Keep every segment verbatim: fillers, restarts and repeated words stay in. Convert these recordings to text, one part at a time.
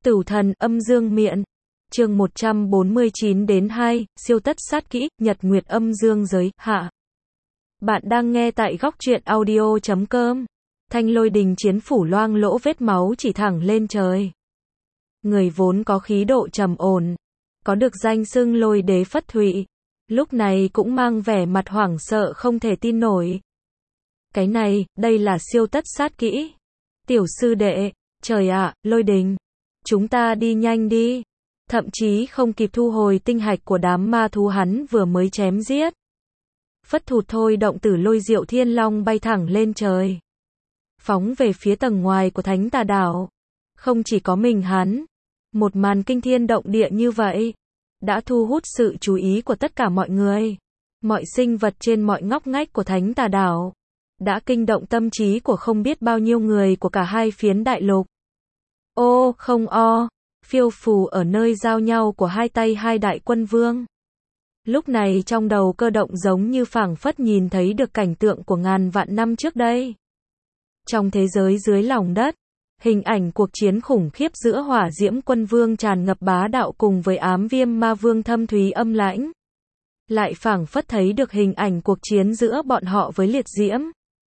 Tửu thần, âm dương miện. Chương một trăm bốn mươi chín đến hai, siêu tất sát kỹ, nhật nguyệt âm dương giới, hạ. Bạn đang nghe tại góc truyện audio chấm com. Thanh lôi đình chiến phủ loang lỗ vết máu chỉ thẳng lên trời. Người vốn có khí độ trầm ổn, có được danh xưng lôi đế phất thụy, lúc này cũng mang vẻ mặt hoảng sợ không thể tin nổi. Cái này, đây là siêu tất sát kỹ. Tiểu sư đệ, trời ạ, lôi đình. Chúng ta đi nhanh đi. Thậm chí không kịp thu hồi tinh hạch của đám ma thú hắn vừa mới chém giết. Phất thụt thôi động tử lôi diệu thiên long bay thẳng lên trời. Phóng về phía tầng ngoài của thánh tà đảo. Không chỉ có mình hắn. Một màn kinh thiên động địa như vậy. Đã thu hút sự chú ý của tất cả mọi người. Mọi sinh vật trên mọi ngóc ngách của thánh tà đảo. Đã kinh động tâm trí của không biết bao nhiêu người của cả hai phiến đại lục. Ô, không o, phiêu phù ở nơi giao nhau của hai tay hai đại quân vương. Lúc này trong đầu Cơ Động giống như phảng phất nhìn thấy được cảnh tượng của ngàn vạn năm trước đây. Trong thế giới dưới lòng đất, hình ảnh cuộc chiến khủng khiếp giữa hỏa diễm quân vương tràn ngập bá đạo cùng với ám viêm ma vương thâm thúy âm lãnh. Lại phảng phất thấy được hình ảnh cuộc chiến giữa bọn họ với liệt diễm.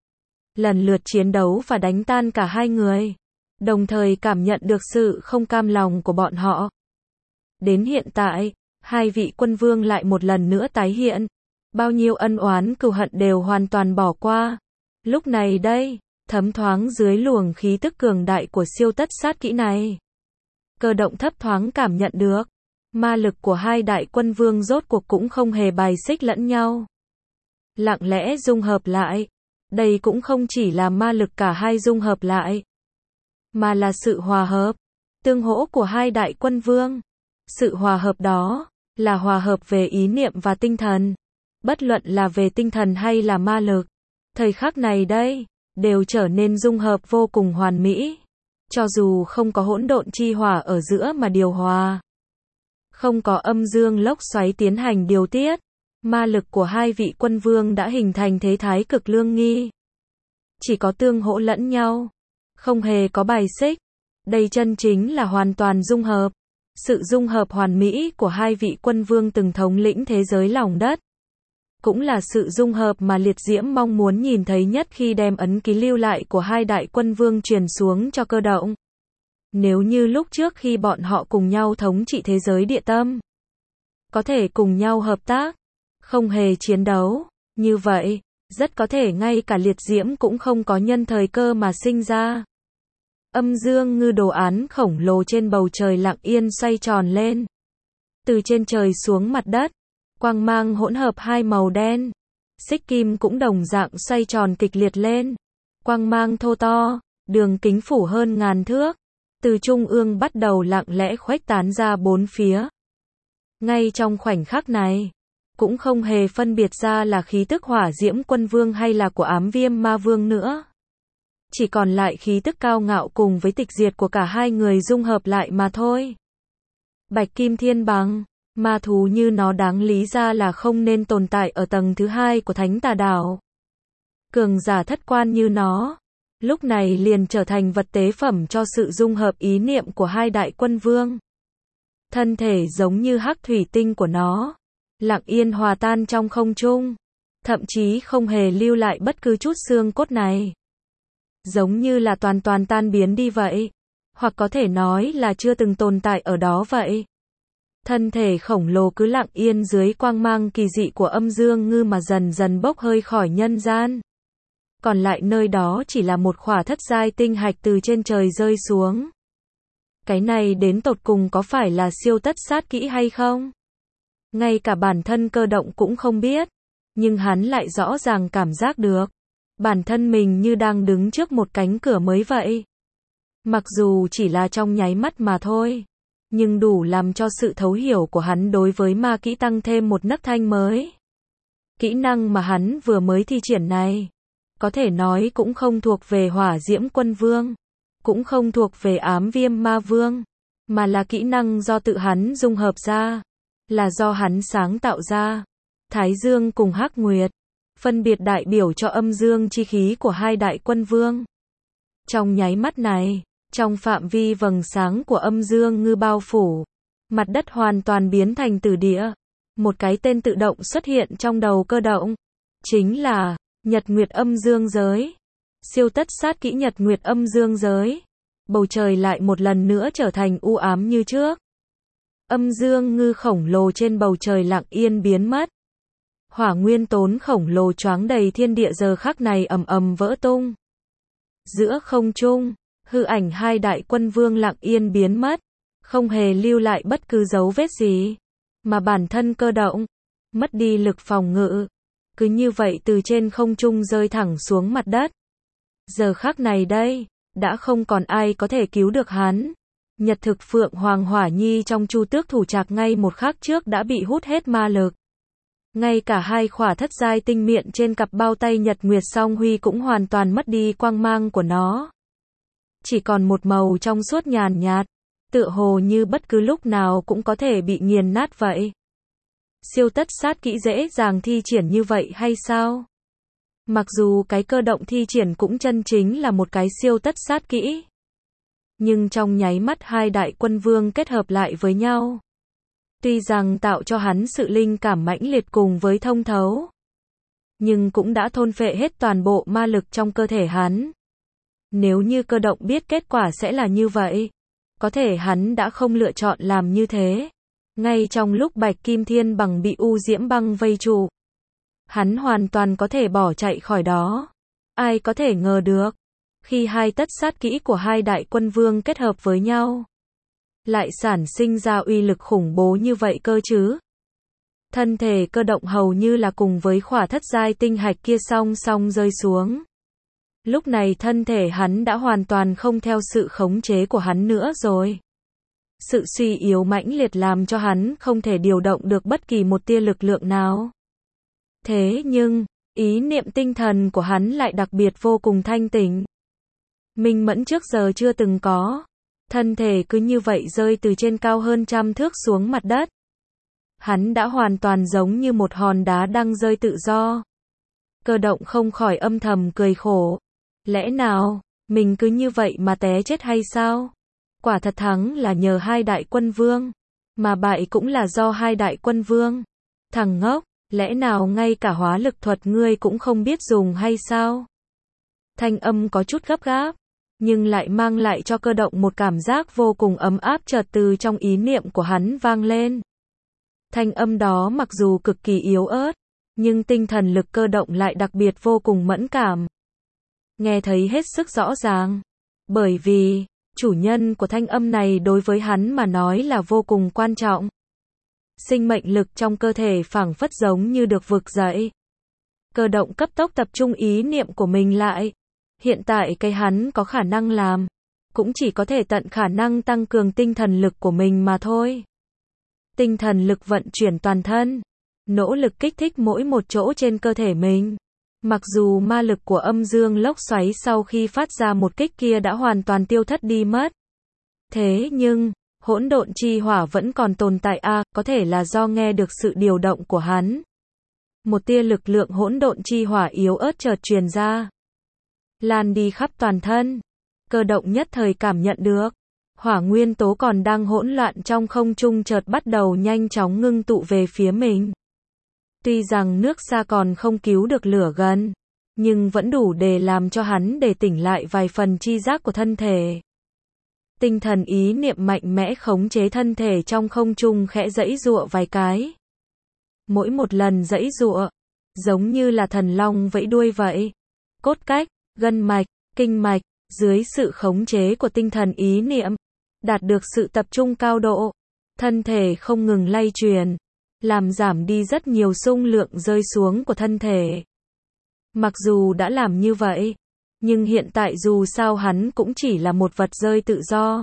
Lần lượt chiến đấu và đánh tan cả hai người. Đồng thời cảm nhận được sự không cam lòng của bọn họ. Đến hiện tại, hai vị quân vương lại một lần nữa tái hiện. Bao nhiêu ân oán cừu hận đều hoàn toàn bỏ qua. Lúc này đây, thấm thoáng dưới luồng khí tức cường đại của siêu tất sát kỹ này. Cơ Động thấp thoáng cảm nhận được. Ma lực của hai đại quân vương rốt cuộc cũng không hề bài xích lẫn nhau. Lặng lẽ dung hợp lại. Đây cũng không chỉ là ma lực cả hai dung hợp lại. Mà là sự hòa hợp, tương hỗ của hai đại quân vương. Sự hòa hợp đó, là hòa hợp về ý niệm và tinh thần. Bất luận là về tinh thần hay là ma lực. Thời khắc này đây, đều trở nên dung hợp vô cùng hoàn mỹ. Cho dù không có hỗn độn chi hỏa ở giữa mà điều hòa. Không có âm dương lốc xoáy tiến hành điều tiết. Ma lực của hai vị quân vương đã hình thành thế thái cực lương nghi. Chỉ có tương hỗ lẫn nhau. Không hề có bài xích. Đây chân chính là hoàn toàn dung hợp. Sự dung hợp hoàn mỹ của hai vị quân vương từng thống lĩnh thế giới lòng đất. Cũng là sự dung hợp mà liệt diễm mong muốn nhìn thấy nhất khi đem ấn ký lưu lại của hai đại quân vương truyền xuống cho Cơ Động. Nếu như lúc trước khi bọn họ cùng nhau thống trị thế giới địa tâm. Có thể cùng nhau hợp tác. Không hề chiến đấu. Như vậy, rất có thể ngay cả liệt diễm cũng không có nhân thời cơ mà sinh ra. Âm dương ngư đồ án khổng lồ trên bầu trời lặng yên xoay tròn lên. Từ trên trời xuống mặt đất, quang mang hỗn hợp hai màu đen. Xích kim cũng đồng dạng xoay tròn kịch liệt lên. Quang mang thô to, đường kính phủ hơn ngàn thước. Từ trung ương bắt đầu lặng lẽ khuếch tán ra bốn phía. Ngay trong khoảnh khắc này, cũng không hề phân biệt ra là khí tức hỏa diễm quân vương hay là của ám viêm ma vương nữa. Chỉ còn lại khí tức cao ngạo cùng với tịch diệt của cả hai người dung hợp lại mà thôi. Bạch kim thiên bằng, ma thú như nó đáng lý ra là không nên tồn tại ở tầng thứ hai của thánh tà đảo. Cường giả thất quan như nó, lúc này liền trở thành vật tế phẩm cho sự dung hợp ý niệm của hai đại quân vương. Thân thể giống như hắc thủy tinh của nó, lặng yên hòa tan trong không trung, thậm chí không hề lưu lại bất cứ chút xương cốt này. Giống như là toàn toàn tan biến đi vậy, hoặc có thể nói là chưa từng tồn tại ở đó vậy. Thân thể khổng lồ cứ lặng yên dưới quang mang kỳ dị của âm dương ngư mà dần dần bốc hơi khỏi nhân gian. Còn lại nơi đó chỉ là một khỏa thất giai tinh hạch từ trên trời rơi xuống. Cái này đến tột cùng có phải là siêu tất sát kỹ hay không? Ngay cả bản thân Cơ Động cũng không biết, nhưng hắn lại rõ ràng cảm giác được. Bản thân mình như đang đứng trước một cánh cửa mới vậy. Mặc dù chỉ là trong nháy mắt mà thôi, nhưng đủ làm cho sự thấu hiểu của hắn đối với ma kỹ tăng thêm một nấc thang mới. Kỹ năng mà hắn vừa mới thi triển này, có thể nói cũng không thuộc về hỏa diễm quân vương, cũng không thuộc về ám viêm ma vương, mà là kỹ năng do tự hắn dung hợp ra, là do hắn sáng tạo ra. Thái Dương cùng Hắc Nguyệt, phân biệt đại biểu cho âm dương chi khí của hai đại quân vương. Trong nháy mắt này, Trong phạm vi vầng sáng của âm dương ngư bao phủ, mặt đất hoàn toàn biến thành tử địa. Một cái tên tự động xuất hiện trong đầu Cơ Động. Chính là Nhật Nguyệt âm dương giới. Siêu tất sát kỹ Nhật Nguyệt âm dương giới. Bầu trời lại một lần nữa trở thành u ám như trước. Âm dương ngư khổng lồ trên bầu trời lặng yên biến mất. Hỏa nguyên tốn khổng lồ choáng đầy thiên địa giờ khắc này ầm ầm vỡ tung. Giữa không trung, hư ảnh hai đại quân vương lặng yên biến mất, không hề lưu lại bất cứ dấu vết gì, mà bản thân Cơ Động mất đi lực phòng ngự, cứ như vậy từ trên không trung rơi thẳng xuống mặt đất. Giờ khắc này đây, đã không còn ai có thể cứu được hắn. Nhật thực Phượng Hoàng Hỏa Nhi trong Chu Tước thủ trạc ngay một khắc trước đã bị hút hết ma lực. Ngay cả hai khỏa thất giai tinh miện trên cặp bao tay Nhật Nguyệt Song Huy cũng hoàn toàn mất đi quang mang của nó. Chỉ còn một màu trong suốt nhàn nhạt, tựa hồ như bất cứ lúc nào cũng có thể bị nghiền nát vậy. Siêu tất sát kỹ dễ dàng thi triển như vậy hay sao? Mặc dù cái Cơ Động thi triển cũng chân chính là một cái siêu tất sát kỹ. Nhưng trong nháy mắt hai đại quân vương kết hợp lại với nhau. Tuy rằng tạo cho hắn sự linh cảm mãnh liệt cùng với thông thấu. Nhưng cũng đã thôn phệ hết toàn bộ ma lực trong cơ thể hắn. Nếu như Cơ Động biết kết quả sẽ là như vậy, có thể hắn đã không lựa chọn làm như thế. Ngay trong lúc Bạch Kim Thiên Bằng bị U Diễm Băng vây trụ, hắn hoàn toàn có thể bỏ chạy khỏi đó. Ai có thể ngờ được, khi hai tất sát kỹ của hai đại quân vương kết hợp với nhau, lại sản sinh ra uy lực khủng bố như vậy cơ chứ. Thân thể Cơ Động hầu như là cùng với khỏa thất giai tinh hạch kia song song rơi xuống. Lúc này thân thể hắn đã hoàn toàn không theo sự khống chế của hắn nữa rồi. Sự suy yếu mãnh liệt làm cho hắn không thể điều động được bất kỳ một tia lực lượng nào. Thế nhưng, ý niệm tinh thần của hắn lại đặc biệt vô cùng thanh tỉnh. Minh mẫn trước giờ chưa từng có. Thân thể cứ như vậy rơi từ trên cao hơn trăm thước xuống mặt đất. Hắn đã hoàn toàn giống như một hòn đá đang rơi tự do. Cơ Động không khỏi âm thầm cười khổ. Lẽ nào, mình cứ như vậy mà té chết hay sao? Quả thật thắng là nhờ hai đại quân vương, mà bại cũng là do hai đại quân vương. Thằng ngốc, lẽ nào ngay cả hóa lực thuật ngươi cũng không biết dùng hay sao? Thanh âm có chút gấp gáp, nhưng lại mang lại cho Cơ Động một cảm giác vô cùng ấm áp chợt từ trong ý niệm của hắn vang lên. Thanh âm đó mặc dù cực kỳ yếu ớt, nhưng tinh thần lực Cơ Động lại đặc biệt vô cùng mẫn cảm. Nghe thấy hết sức rõ ràng, bởi vì chủ nhân của thanh âm này đối với hắn mà nói là vô cùng quan trọng. Sinh mệnh lực trong cơ thể phảng phất giống như được vực dậy. Cơ Động cấp tốc tập trung ý niệm của mình lại. Hiện tại cái hắn có khả năng làm, cũng chỉ có thể tận khả năng tăng cường tinh thần lực của mình mà thôi. Tinh thần lực vận chuyển toàn thân, nỗ lực kích thích mỗi một chỗ trên cơ thể mình. Mặc dù ma lực của âm dương lốc xoáy sau khi phát ra một kích kia đã hoàn toàn tiêu thất đi mất. Thế nhưng, hỗn độn chi hỏa vẫn còn tồn tại a, à, có thể là do nghe được sự điều động của hắn. Một tia lực lượng hỗn độn chi hỏa yếu ớt chợt truyền ra, lan đi khắp toàn thân. Cơ Động nhất thời cảm nhận được, hỏa nguyên tố còn đang hỗn loạn trong không trung chợt bắt đầu nhanh chóng ngưng tụ về phía mình. Tuy rằng nước xa còn không cứu được lửa gần, nhưng vẫn đủ để làm cho hắn để tỉnh lại vài phần chi giác của thân thể. Tinh thần ý niệm mạnh mẽ khống chế thân thể trong không trung khẽ giãy giụa vài cái. Mỗi một lần giãy giụa, giống như là thần long vẫy đuôi vậy. Cốt cách, gân mạch, kinh mạch, dưới sự khống chế của tinh thần ý niệm, đạt được sự tập trung cao độ, thân thể không ngừng lay chuyển, làm giảm đi rất nhiều xung lượng rơi xuống của thân thể. Mặc dù đã làm như vậy, nhưng hiện tại dù sao hắn cũng chỉ là một vật rơi tự do.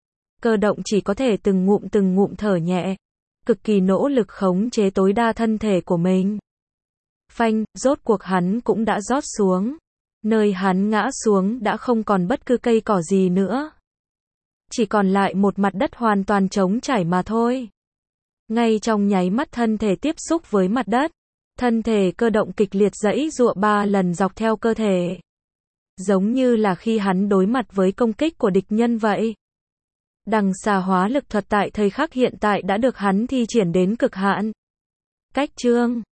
Cơ Động chỉ có thể từng ngụm từng ngụm thở nhẹ, cực kỳ nỗ lực khống chế tối đa thân thể của mình. Phanh, rốt cuộc hắn cũng đã rót xuống. Nơi hắn ngã xuống đã không còn bất cứ cây cỏ gì nữa. Chỉ còn lại một mặt đất hoàn toàn trống trải mà thôi. Ngay trong nháy mắt thân thể tiếp xúc với mặt đất, thân thể Cơ Động kịch liệt giãy giụa ba lần dọc theo cơ thể. giống như là khi hắn đối mặt với công kích của địch nhân vậy. Đằng xà hóa lực thuật tại thời khắc hiện tại đã được hắn thi triển đến cực hạn. Cách chương